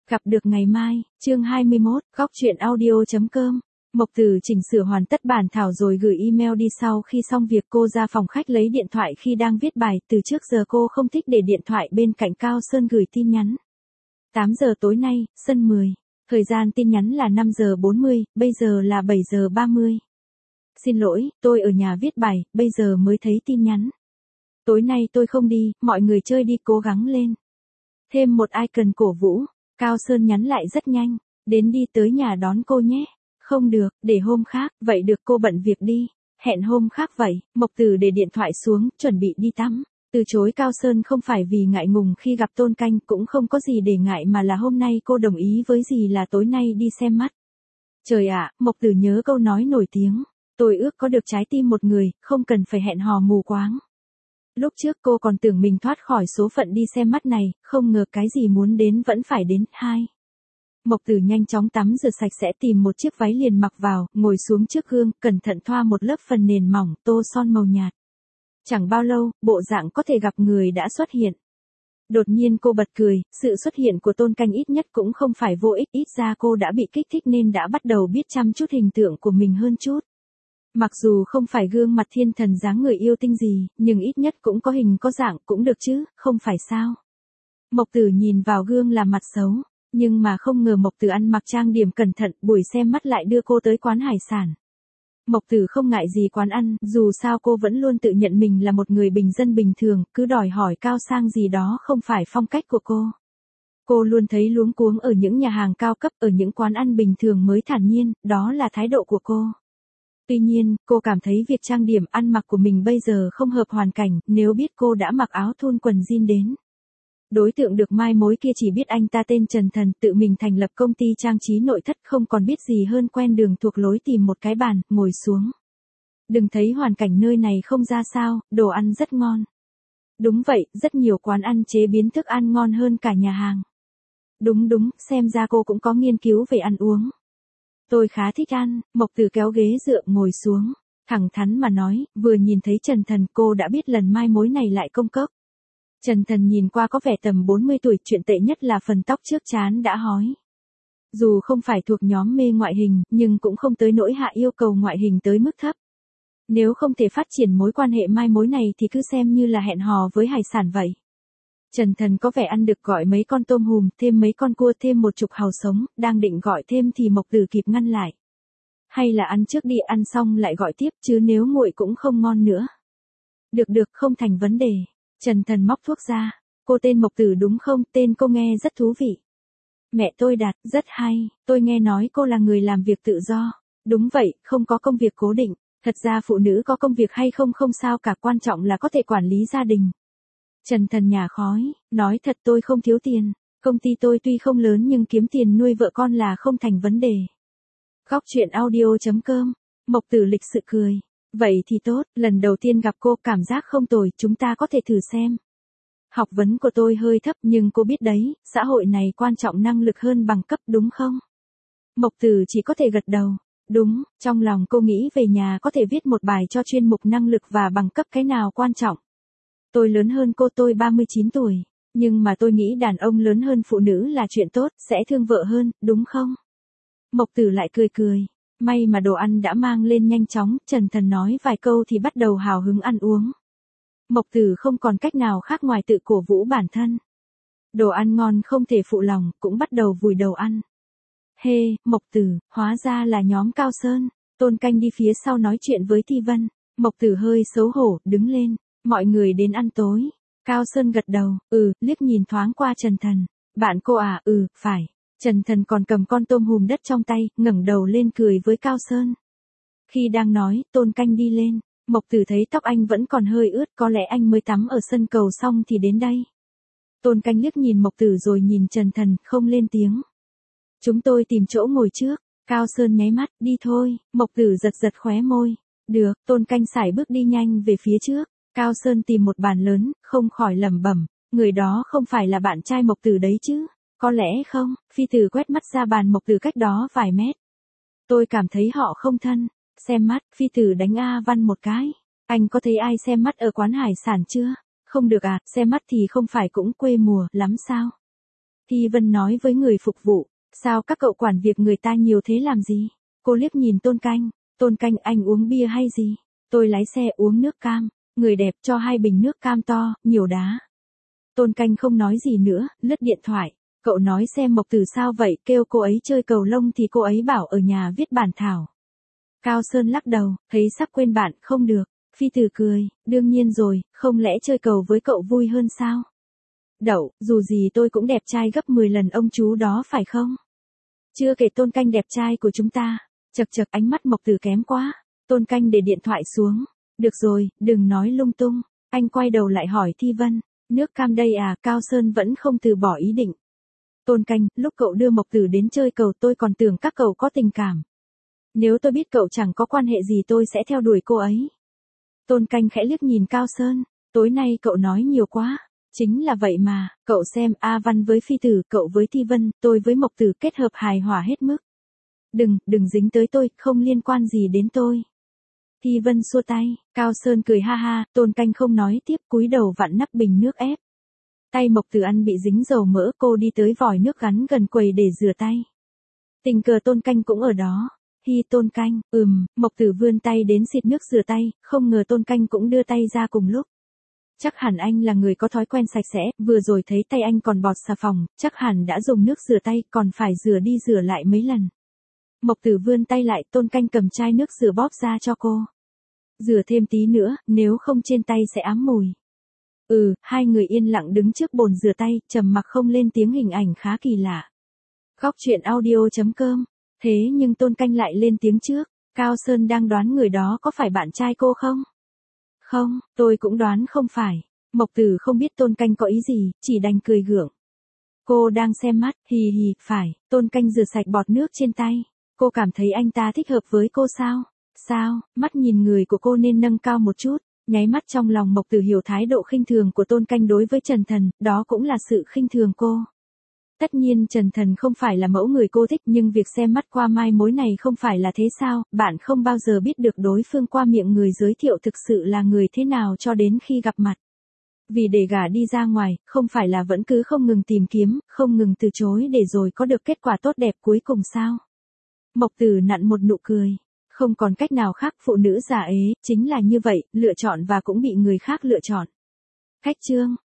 Gặp được ngày mai, chương 21, góc truyện audio.com. Mộc Tử chỉnh sửa hoàn tất bản thảo rồi gửi email đi. Sau khi xong việc cô ra phòng khách lấy điện thoại khi đang viết bài. Từ trước giờ cô không thích để điện thoại bên cạnh Cao Sơn gửi tin nhắn. 8 giờ tối nay, sân 10. Thời gian tin nhắn là 5 giờ 40, bây giờ là 7 giờ 30. Xin lỗi, tôi ở nhà viết bài, bây giờ mới thấy tin nhắn. Tối nay tôi không đi, mọi người chơi đi, cố gắng lên. Thêm một icon cổ vũ. Cao Sơn nhắn lại rất nhanh, đến đi tới nhà đón cô nhé. Không được, để hôm khác, vậy được, cô bận việc đi. Hẹn hôm khác vậy. Mộc Tử để điện thoại xuống, chuẩn bị đi tắm. Từ chối Cao Sơn không phải vì ngại ngùng khi gặp Tôn Canh, cũng không có gì để ngại, mà là hôm nay cô đồng ý với dì là tối nay đi xem mắt. Trời ạ, Mộc Tử nhớ câu nói nổi tiếng. Tôi ước có được trái tim một người, không cần phải hẹn hò mù quáng. Lúc trước cô còn tưởng mình thoát khỏi số phận đi xem mắt này, không ngờ cái gì muốn đến vẫn phải đến. 2. Mộc Tử nhanh chóng tắm rửa sạch sẽ, tìm một chiếc váy liền mặc vào, ngồi xuống trước gương, cẩn thận thoa một lớp phần nền mỏng, tô son màu nhạt. Chẳng bao lâu, bộ dạng có thể gặp người đã xuất hiện. Đột nhiên cô bật cười, sự xuất hiện của Tôn Canh ít nhất cũng không phải vô ích, ít ra cô đã bị kích thích nên đã bắt đầu biết chăm chút hình tượng của mình hơn chút. Mặc dù không phải gương mặt thiên thần dáng người yêu tinh gì, nhưng ít nhất cũng có hình có dạng cũng được chứ, không phải sao. Mộc Tử nhìn vào gương là mặt xấu, nhưng mà không ngờ Mộc Tử ăn mặc trang điểm cẩn thận, buổi xem mắt lại đưa cô tới quán hải sản. Mộc Tử không ngại gì quán ăn, dù sao cô vẫn luôn tự nhận mình là một người bình dân bình thường, cứ đòi hỏi cao sang gì đó không phải phong cách của cô. Cô luôn thấy luống cuống ở những nhà hàng cao cấp, ở những quán ăn bình thường mới thản nhiên, đó là thái độ của cô. Tuy nhiên, cô cảm thấy việc trang điểm ăn mặc của mình bây giờ không hợp hoàn cảnh, nếu biết cô đã mặc áo thun quần jean đến. Đối tượng được mai mối kia chỉ biết anh ta tên Trần Thần, tự mình thành lập công ty trang trí nội thất, không còn biết gì hơn quen đường thuộc lối tìm một cái bàn, ngồi xuống. Đừng thấy hoàn cảnh nơi này không ra sao, đồ ăn rất ngon. Đúng vậy, rất nhiều quán ăn chế biến thức ăn ngon hơn cả nhà hàng. Đúng, xem ra cô cũng có nghiên cứu về ăn uống. Tôi khá thích ăn. Mộc Tử kéo ghế dựa ngồi xuống, thẳng thắn mà nói, vừa nhìn thấy Trần Thần cô đã biết lần mai mối này lại công cốc. Trần Thần nhìn qua có vẻ tầm 40 tuổi, chuyện tệ nhất là phần tóc trước trán đã hói. Dù không phải thuộc nhóm mê ngoại hình, nhưng cũng không tới nỗi hạ yêu cầu ngoại hình tới mức thấp. Nếu không thể phát triển mối quan hệ mai mối này thì cứ xem như là hẹn hò với hải sản vậy. Trần Thần có vẻ ăn được, gọi mấy con tôm hùm, thêm mấy con cua, thêm một chục hàu sống, đang định gọi thêm thì Mộc Tử kịp ngăn lại. Hay là ăn trước đi, ăn xong lại gọi tiếp, chứ nếu nguội cũng không ngon nữa. Được, không thành vấn đề. Trần Thần móc thuốc ra. Cô tên Mộc Tử đúng không? Tên cô nghe rất thú vị. Mẹ tôi đặt, rất hay, tôi nghe nói cô là người làm việc tự do. Đúng vậy, không có công việc cố định. Thật ra phụ nữ có công việc hay không không sao cả, quan trọng là có thể quản lý gia đình. Trần Thần nhả khói, nói thật tôi không thiếu tiền. Công ty tôi tuy không lớn nhưng kiếm tiền nuôi vợ con là không thành vấn đề. Góc truyện audio.com. Mộc Tử lịch sự cười. Vậy thì tốt, lần đầu tiên gặp cô cảm giác không tồi, chúng ta có thể thử xem. Học vấn của tôi hơi thấp nhưng cô biết đấy, xã hội này quan trọng năng lực hơn bằng cấp đúng không? Mộc Tử chỉ có thể gật đầu. Đúng, trong lòng cô nghĩ về nhà có thể viết một bài cho chuyên mục năng lực và bằng cấp, cái nào quan trọng. Tôi lớn hơn cô, tôi 39 tuổi. Nhưng mà tôi nghĩ đàn ông lớn hơn phụ nữ là chuyện tốt, sẽ thương vợ hơn, đúng không? Mộc Tử lại cười. May mà đồ ăn đã mang lên nhanh chóng, Trần Thần nói vài câu thì bắt đầu hào hứng ăn uống. Mộc Tử không còn cách nào khác ngoài tự cổ vũ bản thân. Đồ ăn ngon không thể phụ lòng, cũng bắt đầu vùi đầu ăn. Mộc Tử, hóa ra là nhóm Cao Sơn. Tôn Canh đi phía sau nói chuyện với Thi Vân. Mộc Tử hơi xấu hổ, đứng lên. Mọi người đến ăn tối. Cao Sơn gật đầu, liếc nhìn thoáng qua Trần Thần. Bạn cô à, phải. Trần Thần còn cầm con tôm hùm đất trong tay, ngẩng đầu lên cười với Cao Sơn. Khi đang nói, Tôn Canh đi lên. Mộc Tử thấy tóc anh vẫn còn hơi ướt, có lẽ anh mới tắm ở sân cầu xong thì đến đây. Tôn Canh liếc nhìn Mộc Tử rồi nhìn Trần Thần, không lên tiếng. Chúng tôi tìm chỗ ngồi trước. Cao Sơn nháy mắt, đi thôi. Mộc Tử giật khóe môi. Được, Tôn Canh sải bước đi nhanh về phía trước. Cao Sơn tìm một bàn lớn, không khỏi lẩm bẩm, người đó không phải là bạn trai Mộc Tử đấy chứ? Có lẽ không? Phi Tử quét mắt ra bàn Mộc Tử cách đó vài mét. Tôi cảm thấy họ không thân. Xem mắt, Phi Tử đánh A Văn một cái. Anh có thấy ai xem mắt ở quán hải sản chưa? Không được à, xem mắt thì không phải cũng quê mùa lắm sao? Thi Vân nói với người phục vụ, sao các cậu quản việc người ta nhiều thế làm gì? Cô liếc nhìn Tôn Canh anh uống bia hay gì? Tôi lái xe uống nước cam, người đẹp cho 2 bình nước cam to, nhiều đá. Tôn Canh không nói gì nữa, lướt điện thoại. Cậu nói xem Mộc Tử sao vậy, kêu cô ấy chơi cầu lông thì cô ấy bảo ở nhà viết bản thảo. Cao Sơn lắc đầu, thấy sắp quên bạn, không được. Phi Tử cười, đương nhiên rồi, không lẽ chơi cầu với cậu vui hơn sao? Đậu, dù gì tôi cũng đẹp trai gấp 10 lần ông chú đó phải không? Chưa kể Tôn Canh đẹp trai của chúng ta. Chật chật, ánh mắt Mộc Tử kém quá. Tôn Canh để điện thoại xuống. Được rồi, đừng nói lung tung. Anh quay đầu lại hỏi Thi Vân, nước cam đây à? Cao Sơn vẫn không từ bỏ ý định. Tôn Canh, lúc cậu đưa Mộc Tử đến chơi cầu tôi còn tưởng các cậu có tình cảm. Nếu tôi biết cậu chẳng có quan hệ gì tôi sẽ theo đuổi cô ấy. Tôn Canh khẽ liếc nhìn Cao Sơn, tối nay cậu nói nhiều quá. Chính là vậy mà, cậu xem A Văn với Phi Tử, cậu với Thi Vân, tôi với Mộc Tử kết hợp hài hòa hết mức. Đừng dính tới tôi, không liên quan gì đến tôi. Thi Vân xua tay, Cao Sơn cười ha ha, Tôn Canh không nói tiếp, cúi đầu vặn nắp bình nước ép. Tay Mộc Tử ăn bị dính dầu mỡ, cô đi tới vòi nước gắn gần quầy để rửa tay. Tình cờ Tôn Canh cũng ở đó. Tôn Canh, Mộc Tử vươn tay đến xịt nước rửa tay, không ngờ Tôn Canh cũng đưa tay ra cùng lúc. Chắc hẳn anh là người có thói quen sạch sẽ, vừa rồi thấy tay anh còn bọt xà phòng, chắc hẳn đã dùng nước rửa tay, còn phải rửa đi rửa lại mấy lần. Mộc Tử vươn tay lại, Tôn Canh cầm chai nước rửa bóp ra cho cô. Rửa thêm tí nữa, nếu không trên tay sẽ ám mùi. Hai người yên lặng đứng trước bồn rửa tay, trầm mặc không lên tiếng, hình ảnh khá kỳ lạ. Góc truyện audio.com. Thế nhưng Tôn Canh lại lên tiếng trước, Cao Sơn đang đoán người đó có phải bạn trai cô không? Không, tôi cũng đoán không phải. Mộc Tử không biết Tôn Canh có ý gì, chỉ đành cười gượng. Cô đang xem mắt, hì hì, phải. Tôn Canh rửa sạch bọt nước trên tay. Cô cảm thấy anh ta thích hợp với cô sao? Sao? Mắt nhìn người của cô nên nâng cao một chút. Nháy mắt trong lòng Mộc Tử hiểu thái độ khinh thường của Tôn Canh đối với Trần Thần, đó cũng là sự khinh thường cô. Tất nhiên Trần Thần không phải là mẫu người cô thích, nhưng việc xem mắt qua mai mối này không phải là thế sao? Bạn không bao giờ biết được đối phương qua miệng người giới thiệu thực sự là người thế nào cho đến khi gặp mặt. Vì để gả đi ra ngoài, không phải là vẫn cứ không ngừng tìm kiếm, không ngừng từ chối để rồi có được kết quả tốt đẹp cuối cùng sao? Mộc Tử nặn một nụ cười. Không còn cách nào khác, phụ nữ già ế, chính là như vậy, lựa chọn và cũng bị người khác lựa chọn. Khách chương.